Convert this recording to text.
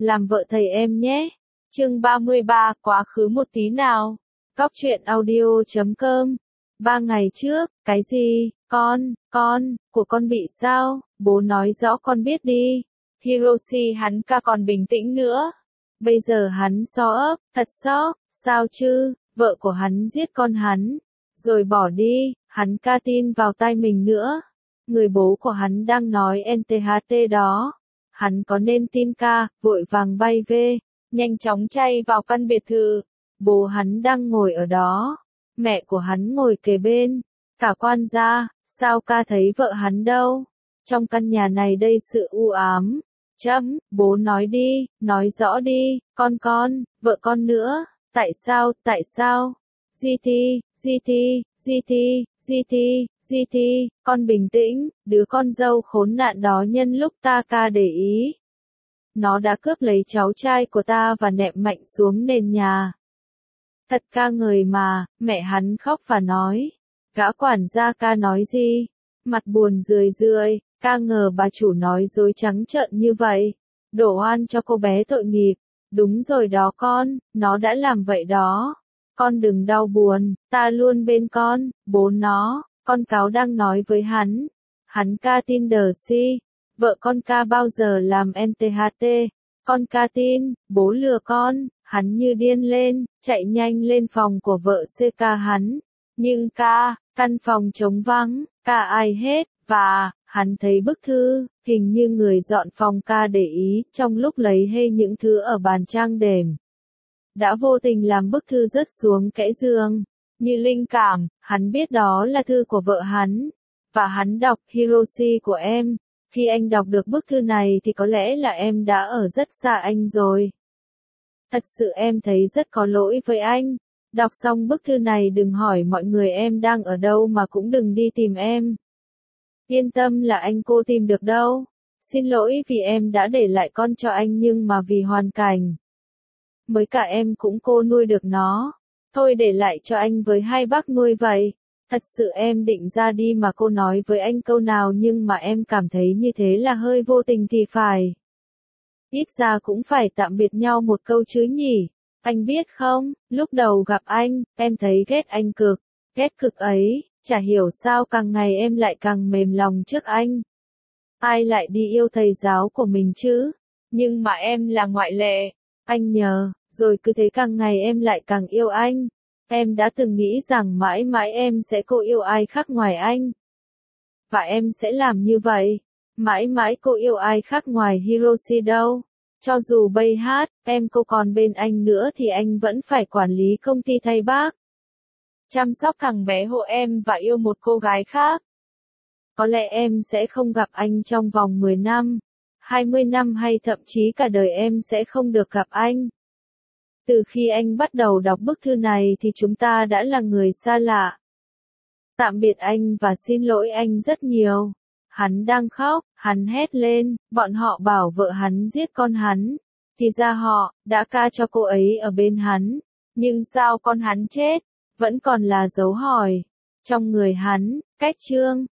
làm vợ thầy em nhé. Chương 33, quá khứ một tí nào. Cóc truyện audio.com. 3 ngày trước, cái gì, của con bị sao, bố nói rõ con biết đi. Hiroshi hắn ca còn bình tĩnh nữa. Bây giờ hắn ấp, thật sốc, sao chứ, vợ của hắn giết con hắn, rồi bỏ đi, hắn ca tin vào tai mình nữa. Người bố của hắn đang nói NTHT đó. Hắn có nên tin ca, vội vàng bay về, nhanh chóng chạy vào căn biệt thự. Bố hắn đang ngồi ở đó, mẹ của hắn ngồi kề bên. Cả quan gia, sao ca thấy vợ hắn đâu? Trong căn nhà này đây sự u ám. Bố nói đi, nói rõ đi, con, vợ con nữa, tại sao? GT, con bình tĩnh, đứa con dâu khốn nạn đó nhân lúc ta ca để ý. Nó đã cướp lấy cháu trai của ta và ném mạnh xuống nền nhà. Thật ca người mà, mẹ hắn khóc và nói. Gã quản gia ca nói gì? Mặt buồn rười, ca ngờ bà chủ nói dối trắng trợn như vậy. Đổ oan cho cô bé tội nghiệp. Đúng rồi đó con, nó đã làm vậy đó. Con đừng đau buồn, ta luôn bên con, bố nó, con cáo đang nói với hắn. Hắn ca tin đờ si, vợ con ca bao giờ làm NTHT, con ca tin, bố lừa con, hắn như điên lên, chạy nhanh lên phòng của vợ CK hắn. Nhưng căn phòng trống vắng, ai hết, và, hắn thấy bức thư, hình như người dọn phòng ca để ý, trong lúc lấy hay những thứ ở bàn trang điểm. Đã vô tình làm bức thư rớt xuống kẽ giường. Như linh cảm, hắn biết đó là thư của vợ hắn. Và hắn đọc, Hiroshi của em. Khi anh đọc được bức thư này thì có lẽ là em đã ở rất xa anh rồi. Thật sự em thấy rất có lỗi với anh. Đọc xong bức thư này đừng hỏi mọi người em đang ở đâu mà cũng đừng đi tìm em. Yên tâm là anh cô tìm được đâu. Xin lỗi vì em đã để lại con cho anh nhưng mà vì hoàn cảnh. Mới cả em cũng cô nuôi được nó. Thôi để lại cho anh với hai bác nuôi vậy. Thật sự em định ra đi mà cô nói với anh câu nào nhưng mà em cảm thấy như thế là hơi vô tình thì phải. Ít ra cũng phải tạm biệt nhau một câu chứ nhỉ. Anh biết không, lúc đầu gặp anh, em thấy ghét anh ghét cực ấy, chả hiểu sao càng ngày em lại càng mềm lòng trước anh. Ai lại đi yêu thầy giáo của mình chứ? Nhưng mà em là ngoại lệ. Anh nhờ, rồi cứ thế càng ngày em lại càng yêu anh. Em đã từng nghĩ rằng mãi mãi em sẽ cô yêu ai khác ngoài anh. Và em sẽ làm như vậy. Mãi mãi cô yêu ai khác ngoài Hiroshi đâu. Cho dù bây hát, em cô còn bên anh nữa thì anh vẫn phải quản lý công ty thay bác. Chăm sóc thằng bé hộ em và yêu một cô gái khác. Có lẽ em sẽ không gặp anh trong vòng 10 năm, 20 năm hay thậm chí cả đời em sẽ không được gặp anh. Từ khi anh bắt đầu đọc bức thư này thì chúng ta đã là người xa lạ. Tạm biệt anh và xin lỗi anh rất nhiều. Hắn đang khóc, hắn hét lên, bọn họ bảo vợ hắn giết con hắn. Thì ra họ đã ca cho cô ấy ở bên hắn. Nhưng sao con hắn chết? Vẫn còn là dấu hỏi. Trong người hắn, cách chương